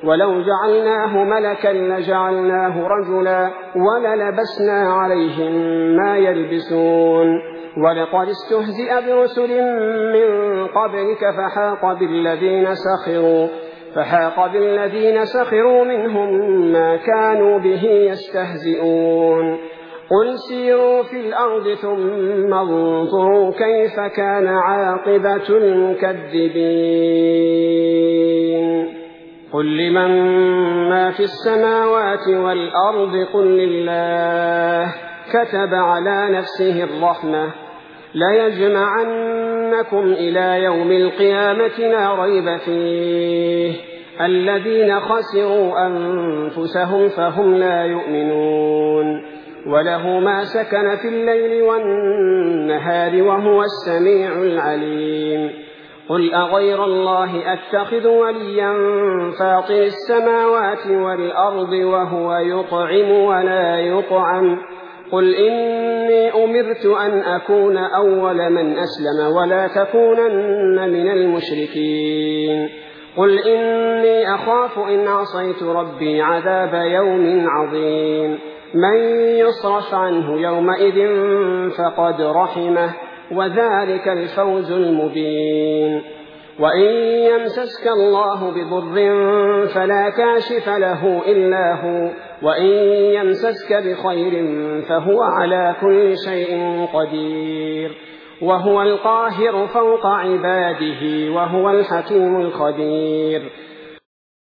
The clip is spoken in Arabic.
ولو جعلناه ملكا لجعلناه رجلا وللبسنا عليهم ما يلبسون ولقد استهزئ برسل من قبلك فحاق بالذين سخروا منهم ما كانوا به يستهزئون قل سيروا في الأرض ثم انظروا كيف كان عاقبة المكذبين قل لمن ما في السماوات والأرض قل لله كتب على نفسه الرحمة ليجمعنكم إلى يوم القيامة لا ريب فيه الذين خسروا أنفسهم فهم لا يؤمنون وله ما سكن في الليل والنهار وهو السميع العليم قل أغير الله أتخذ وليا فاطر السماوات والأرض وهو يطعم ولا يطعم قل إني أمرت أن أكون أول من أسلم ولا تكونن من المشركين قل إني أخاف إن عصيت ربي عذاب يوم عظيم من يصرف عنه يومئذ فقد رحمه وذلك الفوز المبين وإن يمسسك الله بضر فلا كاشف له إلا هو وإن يمسسك بخير فهو على كل شيء قدير وهو القاهر فوق عباده وهو الحكيم الخبير